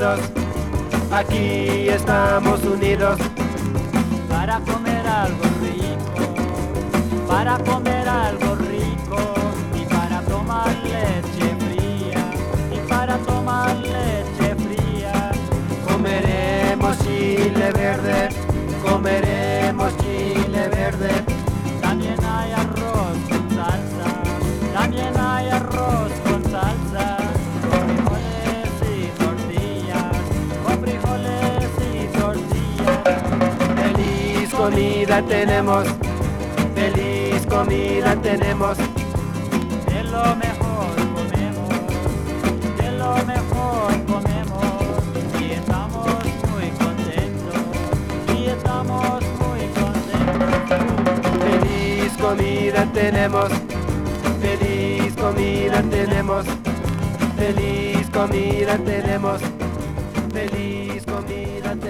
unidos, aquí estamos unidos. Para comer algo rico, para comer algo rico, y para tomar leche fría, y para tomar leche fría. Comeremos chile verde, comeremos chile verde. También hay arroz con salsa, también hay arroz con salsa, con frijoles y tortillas, con frijoles y tortillas. Feliz comida tenemos, feliz comida tenemos. De lo mejor comemos, de lo mejor comemos, y estamos muy contentos, y estamos muy contentos. Feliz comida tenemos, feliz comida tenemos, feliz comida tenemos, feliz comida tenemos.